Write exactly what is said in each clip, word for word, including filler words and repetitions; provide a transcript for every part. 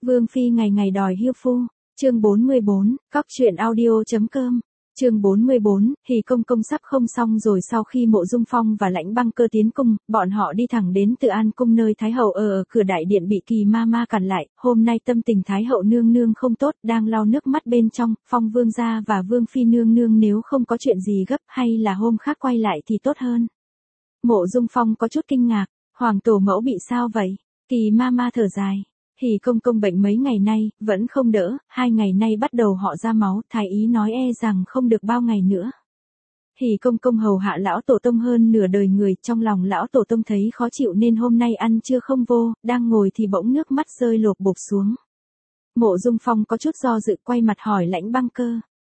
Vương phi ngày ngày đòi hiêu phu. Chương bốn mươi bốn, cóc truyện audio.com. Chương bốn mươi bốn, Hỉ công công sắp không xong rồi. Sau khi Mộ Dung Phong và Lãnh Băng Cơ tiến cung, bọn họ đi thẳng đến Từ An cung nơi Thái hậu ở, ở cửa đại điện bị Kỳ ma ma cản lại. Hôm nay tâm tình Thái hậu nương nương không tốt, đang lau nước mắt bên trong. Phong vương gia và Vương phi nương nương nếu không có chuyện gì gấp hay là hôm khác quay lại thì tốt hơn. Mộ Dung Phong có chút kinh ngạc, hoàng tổ mẫu bị sao vậy? Kỳ ma ma thở dài. Hỉ công công bệnh mấy ngày nay, vẫn không đỡ, hai ngày nay bắt đầu họ ra máu, thái y nói e rằng không được bao ngày nữa. Hỉ công công hầu hạ lão tổ tông hơn nửa đời người, trong lòng lão tổ tông thấy khó chịu nên hôm nay ăn trưa không vô, đang ngồi thì bỗng nước mắt rơi lộp bộp xuống. Mộ Dung Phong có chút do dự quay mặt hỏi Lãnh Băng Cơ.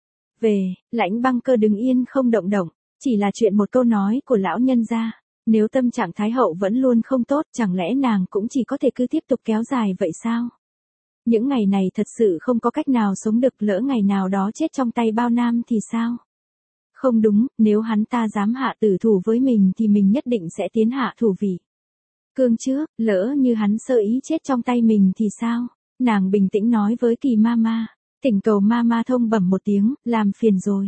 Về, Lãnh Băng Cơ đứng yên không động động, chỉ là chuyện một câu nói của lão nhân gia. Nếu tâm trạng Thái hậu vẫn luôn không tốt, chẳng lẽ nàng cũng chỉ có thể cứ tiếp tục kéo dài vậy sao? Những ngày này thật sự không có cách nào sống được, lỡ ngày nào đó chết trong tay bao nam thì sao? Không đúng, nếu hắn ta dám hạ tử thủ với mình thì mình nhất định sẽ tiến hạ thủ vị cương trước, lỡ như hắn sơ ý chết trong tay mình thì sao? Nàng bình tĩnh nói với Kỳ ma ma, thỉnh cầu ma ma thông bẩm một tiếng, làm phiền rồi.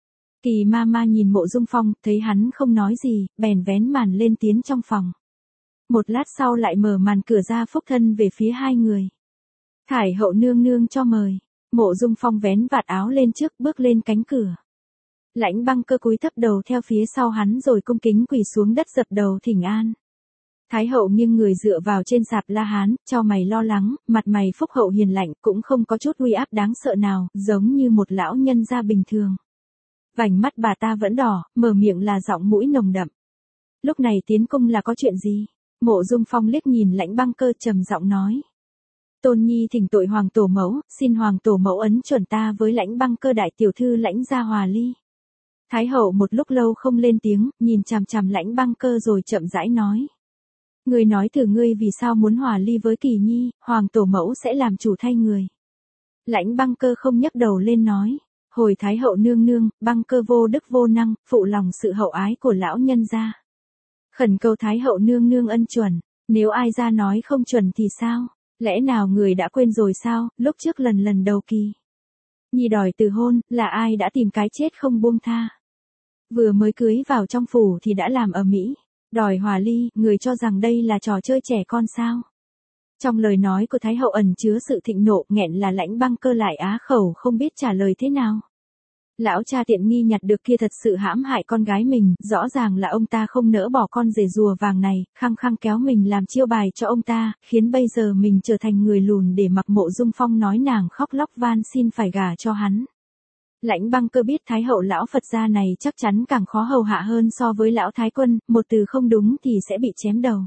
Kỳ ma ma nhìn Mộ Dung Phong, thấy hắn không nói gì, bèn vén màn lên tiến trong phòng. Một lát sau lại mở màn cửa ra phúc thân về phía hai người. Thải hậu nương nương cho mời. Mộ Dung Phong vén vạt áo lên trước, bước lên cánh cửa. Lãnh Băng Cơ cúi thấp đầu theo phía sau hắn rồi cung kính quỳ xuống đất dập đầu thỉnh an. Thái hậu nghiêng người dựa vào trên sạp la hán, chau mày lo lắng, mặt mày phúc hậu hiền lạnh, cũng không có chút uy áp đáng sợ nào, giống như một lão nhân gia bình thường. Vành mắt bà ta vẫn đỏ, mở miệng là giọng mũi nồng đậm. Lúc này tiến cung là có chuyện gì? Mộ Dung Phong liếc nhìn Lãnh Băng Cơ trầm giọng nói. Tôn nhi thỉnh tội hoàng tổ mẫu, xin hoàng tổ mẫu ấn chuẩn ta với Lãnh Băng Cơ đại tiểu thư Lãnh gia hòa ly. Thái hậu một lúc lâu không lên tiếng, nhìn chằm chằm Lãnh Băng Cơ rồi chậm rãi nói. Ngươi nói thử ngươi vì sao muốn hòa ly với Kỳ nhi, hoàng tổ mẫu sẽ làm chủ thay người. Lãnh Băng Cơ không nhấc đầu lên nói. Hồi Thái hậu nương nương, Băng Cơ vô đức vô năng, phụ lòng sự hậu ái của lão nhân gia. Khẩn cầu Thái hậu nương nương ân chuẩn, nếu ai ra nói không chuẩn thì sao? Lẽ nào người đã quên rồi sao, lúc trước lần lần đầu Kỳ nhi đòi từ hôn, là ai đã tìm cái chết không buông tha. Vừa mới cưới vào trong phủ thì đã làm ở Mỹ, đòi hòa ly, người cho rằng đây là trò chơi trẻ con sao? Trong lời nói của Thái hậu ẩn chứa sự thịnh nộ, nghẹn là Lãnh Băng Cơ lại á khẩu không biết trả lời thế nào. Lão cha tiện nghi nhặt được kia thật sự hãm hại con gái mình, rõ ràng là ông ta không nỡ bỏ con rể rùa vàng này, khăng khăng kéo mình làm chiêu bài cho ông ta, khiến bây giờ mình trở thành người lùn để mặc Mộ Dung Phong nói nàng khóc lóc van xin phải gả cho hắn. Lãnh Băng Cơ biết Thái hậu lão Phật gia này chắc chắn càng khó hầu hạ hơn so với lão Thái quân, một từ không đúng thì sẽ bị chém đầu.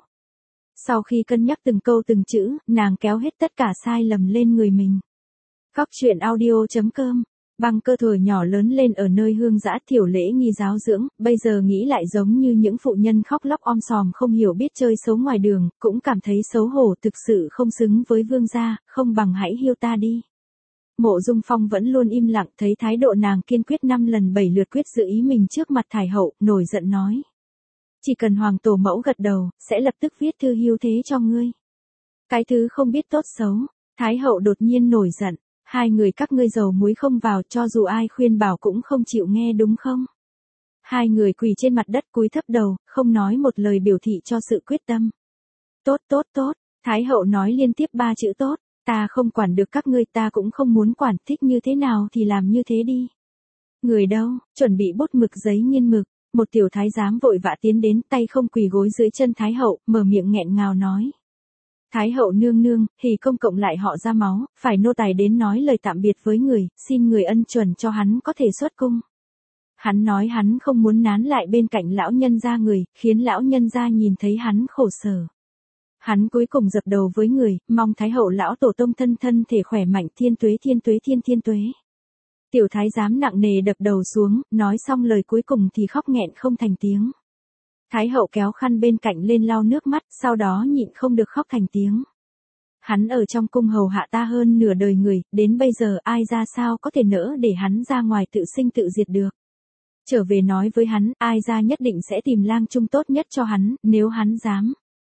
Sau khi cân nhắc từng câu từng chữ, nàng kéo hết tất cả sai lầm lên người mình. Cóc truyện audio.com. Băng Cơ thuở nhỏ lớn lên ở nơi hương dã thiểu lễ nghi giáo dưỡng, bây giờ nghĩ lại giống như những phụ nhân khóc lóc om sòm không hiểu biết chơi xấu ngoài đường, cũng cảm thấy xấu hổ, thực sự không xứng với vương gia, không bằng hãy hiêu ta đi. Mộ Dung Phong vẫn luôn im lặng, thấy thái độ nàng kiên quyết năm lần bảy lượt quyết giữ ý mình trước mặt Thái hậu, nổi giận nói. Chỉ cần hoàng tổ mẫu gật đầu, sẽ lập tức viết thư hiêu thế cho ngươi. Cái thứ không biết tốt xấu. Thái hậu đột nhiên nổi giận. Hai người các ngươi dầu muối không vào, cho dù ai khuyên bảo cũng không chịu nghe đúng không? Hai người quỳ trên mặt đất cúi thấp đầu, không nói một lời biểu thị cho sự quyết tâm. Tốt tốt tốt, Thái hậu nói liên tiếp ba chữ tốt, ta không quản được các ngươi, ta cũng không muốn quản, thích như thế nào thì làm như thế đi. Người đâu, chuẩn bị bút mực giấy nghiên mực. Một tiểu thái giám vội vã tiến đến, tay không quỳ gối dưới chân Thái hậu, mở miệng nghẹn ngào nói. Thái hậu nương nương, Hỉ công cộng lại họ ra máu, phải nô tài đến nói lời tạm biệt với người, xin người ân chuẩn cho hắn có thể xuất cung. Hắn nói hắn không muốn nán lại bên cạnh lão nhân gia người, khiến lão nhân gia nhìn thấy hắn khổ sở. Hắn cuối cùng dập đầu với người, mong Thái hậu lão tổ tông thân thân thể khỏe mạnh, thiên tuế thiên tuế thiên thiên tuế. Tiểu thái giám nặng nề đập đầu xuống, nói xong lời cuối cùng thì khóc nghẹn không thành tiếng. Thái hậu kéo khăn bên cạnh lên lau nước mắt, sau đó nhịn không được khóc thành tiếng. Hắn ở trong cung hầu hạ ta hơn nửa đời người, đến bây giờ ai ra sao có thể nỡ để hắn ra ngoài tự sinh tự diệt được. Trở về nói với hắn, ai ra nhất định sẽ tìm lang trung tốt nhất cho hắn, nếu hắn dám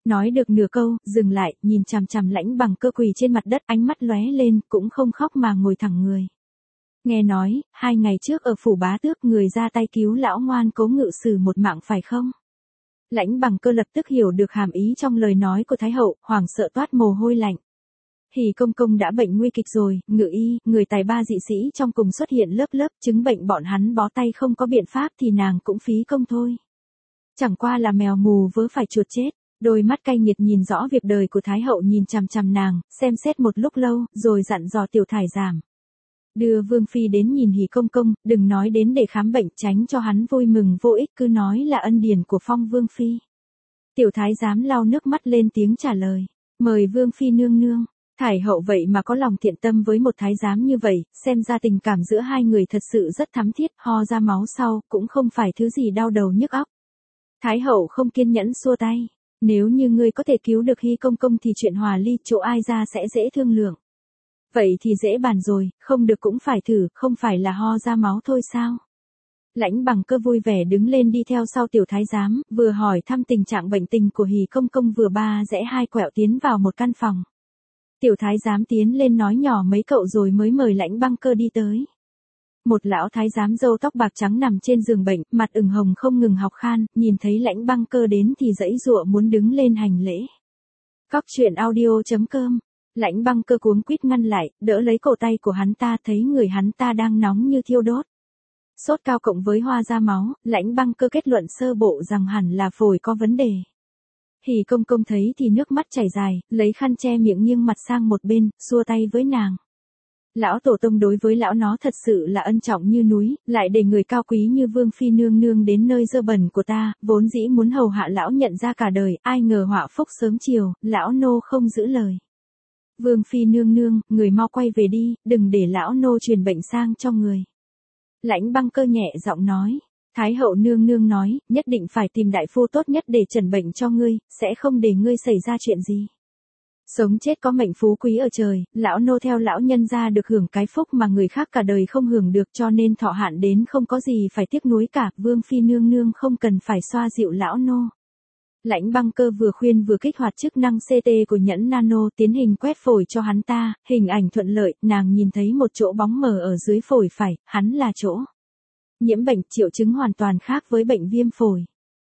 Nói được nửa câu, dừng lại, nhìn chằm chằm Lãnh Bằng Cơ quỳ trên mặt đất, ánh mắt lóe lên, cũng không khóc mà ngồi thẳng người. Nghe nói, hai ngày trước ở phủ bá tước người ra tay cứu lão ngoan cố ngự sử một mạng phải không? Lãnh Bằng Cơ lập tức hiểu được hàm ý trong lời nói của Thái hậu, hoảng sợ toát mồ hôi lạnh. Hỉ công công đã bệnh nguy kịch rồi, ngự y, người tài ba dị sĩ trong cùng xuất hiện lớp lớp, chứng bệnh bọn hắn bó tay không có biện pháp thì nàng cũng phí công thôi. Chẳng qua là mèo mù vớ phải chuột chết. Đôi mắt cay nghiệt nhìn rõ việc đời của Thái hậu nhìn chằm chằm nàng, xem xét một lúc lâu, rồi dặn dò Tiểu Thái giám. Đưa Vương Phi đến nhìn Hỉ công công, đừng nói đến để khám bệnh, tránh cho hắn vui mừng vô ích, cứ nói là ân điển của Phong Vương Phi. Tiểu Thái giám lau nước mắt lên tiếng trả lời, mời Vương Phi nương nương. Thái hậu vậy mà có lòng thiện tâm với một thái giám như vậy, xem ra tình cảm giữa hai người thật sự rất thắm thiết, ho ra máu sau, cũng không phải thứ gì đau đầu nhức óc. Thái hậu không kiên nhẫn xua tay. Nếu như ngươi có thể cứu được Hy công công thì chuyện hòa ly chỗ ai ra sẽ dễ thương lượng. Vậy thì dễ bàn rồi, không được cũng phải thử, không phải là ho ra máu thôi sao? Lãnh Bằng Cơ vui vẻ đứng lên đi theo sau Tiểu Thái giám, vừa hỏi thăm tình trạng bệnh tình của Hỉ công công vừa ba rẽ hai quẹo tiến vào một căn phòng. Tiểu Thái giám tiến lên nói nhỏ mấy cậu rồi mới mời Lãnh Bằng Cơ đi tới. Một lão thái giám râu tóc bạc trắng nằm trên giường bệnh, mặt ửng hồng không ngừng học khan, nhìn thấy Lãnh Bằng Cơ đến thì giãy giụa muốn đứng lên hành lễ. Cóc truyện audio chấm com. Lãnh Bằng Cơ cuống quýt ngăn lại, đỡ lấy cổ tay của hắn ta, thấy người hắn ta đang nóng như thiêu đốt. Sốt cao cộng với hoa ra máu, Lãnh Bằng Cơ kết luận sơ bộ rằng hẳn là phổi có vấn đề. Hỉ công công thấy thì nước mắt chảy dài, lấy khăn che miệng nghiêng mặt sang một bên, xua tay với nàng. Lão tổ tông đối với lão nó thật sự là ân trọng như núi, lại để người cao quý như Vương Phi nương nương đến nơi dơ bẩn của ta, vốn dĩ muốn hầu hạ lão nhận ra cả đời, ai ngờ họa phúc sớm chiều, lão nô không giữ lời. Vương Phi nương nương, người mau quay về đi, đừng để lão nô truyền bệnh sang cho người. Lãnh Bằng Cơ nhẹ giọng nói, Thái hậu nương nương nói, nhất định phải tìm đại phu tốt nhất để chẩn bệnh cho ngươi, sẽ không để ngươi xảy ra chuyện gì. Sống chết có mệnh phú quý ở trời, lão nô theo lão nhân gia được hưởng cái phúc mà người khác cả đời không hưởng được, cho nên thọ hạn đến không có gì phải tiếc nuối cả, Vương Phi nương nương không cần phải xoa dịu lão nô. Lãnh Bằng Cơ vừa khuyên vừa kích hoạt chức năng xê tê của nhẫn nano, tiến hình quét phổi cho hắn ta, hình ảnh thuận lợi, nàng nhìn thấy một chỗ bóng mờ ở dưới phổi phải, hắn là chỗ nhiễm bệnh, triệu chứng hoàn toàn khác với bệnh viêm phổi.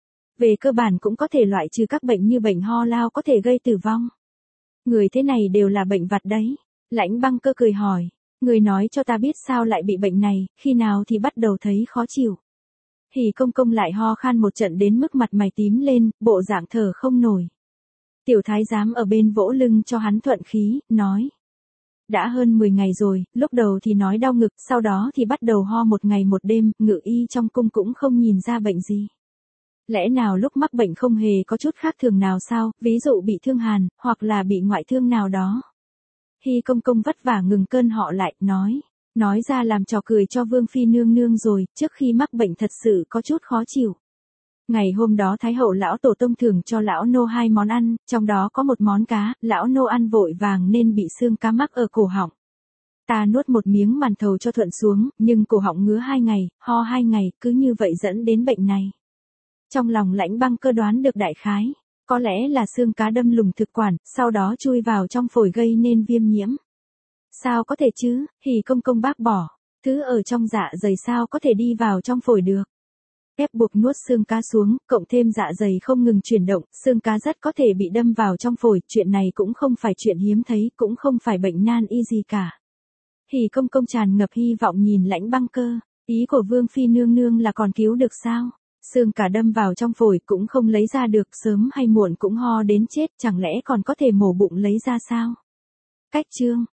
Về cơ bản cũng có thể loại trừ các bệnh như bệnh ho lao có thể gây tử vong. Người thế này đều là bệnh vặt đấy. Lãnh Bằng Cơ cười hỏi, người nói cho ta biết sao lại bị bệnh này, khi nào thì bắt đầu thấy khó chịu. Hỉ công công lại ho khan một trận đến mức mặt mày tím lên, bộ dạng thở không nổi. Tiểu Thái giám ở bên vỗ lưng cho hắn thuận khí, nói. Đã hơn mười ngày rồi, lúc đầu thì nói đau ngực, sau đó thì bắt đầu ho một ngày một đêm, ngự y trong cung cũng không nhìn ra bệnh gì. Lẽ nào lúc mắc bệnh không hề có chút khác thường nào sao, ví dụ bị thương hàn, hoặc là bị ngoại thương nào đó. Hy công công vất vả ngừng cơn họ lại, nói. Nói ra làm trò cười cho Vương Phi nương nương rồi, trước khi mắc bệnh thật sự có chút khó chịu. Ngày hôm đó Thái hậu lão tổ tông thưởng cho lão nô hai món ăn, trong đó có một món cá, lão nô ăn vội vàng nên bị xương cá mắc ở cổ họng. Ta nuốt một miếng màn thầu cho thuận xuống, nhưng cổ họng ngứa hai ngày, ho hai ngày, cứ như vậy dẫn đến bệnh này. Trong lòng Lãnh Bằng Cơ đoán được đại khái, có lẽ là xương cá đâm lủng thực quản, sau đó chui vào trong phổi gây nên viêm nhiễm. Sao có thể chứ, Hỉ công công bác bỏ, thứ ở trong dạ dày sao có thể đi vào trong phổi được. Ép buộc nuốt xương cá xuống, cộng thêm dạ dày không ngừng chuyển động, xương cá rất có thể bị đâm vào trong phổi, chuyện này cũng không phải chuyện hiếm thấy, cũng không phải bệnh nan y gì cả. Hỉ công công tràn ngập hy vọng nhìn Lãnh Bằng Cơ, ý của Vương Phi nương nương là còn cứu được sao? Xương cá đâm vào trong phổi cũng không lấy ra được, sớm hay muộn cũng ho đến chết, chẳng lẽ còn có thể mổ bụng lấy ra sao? Cách chương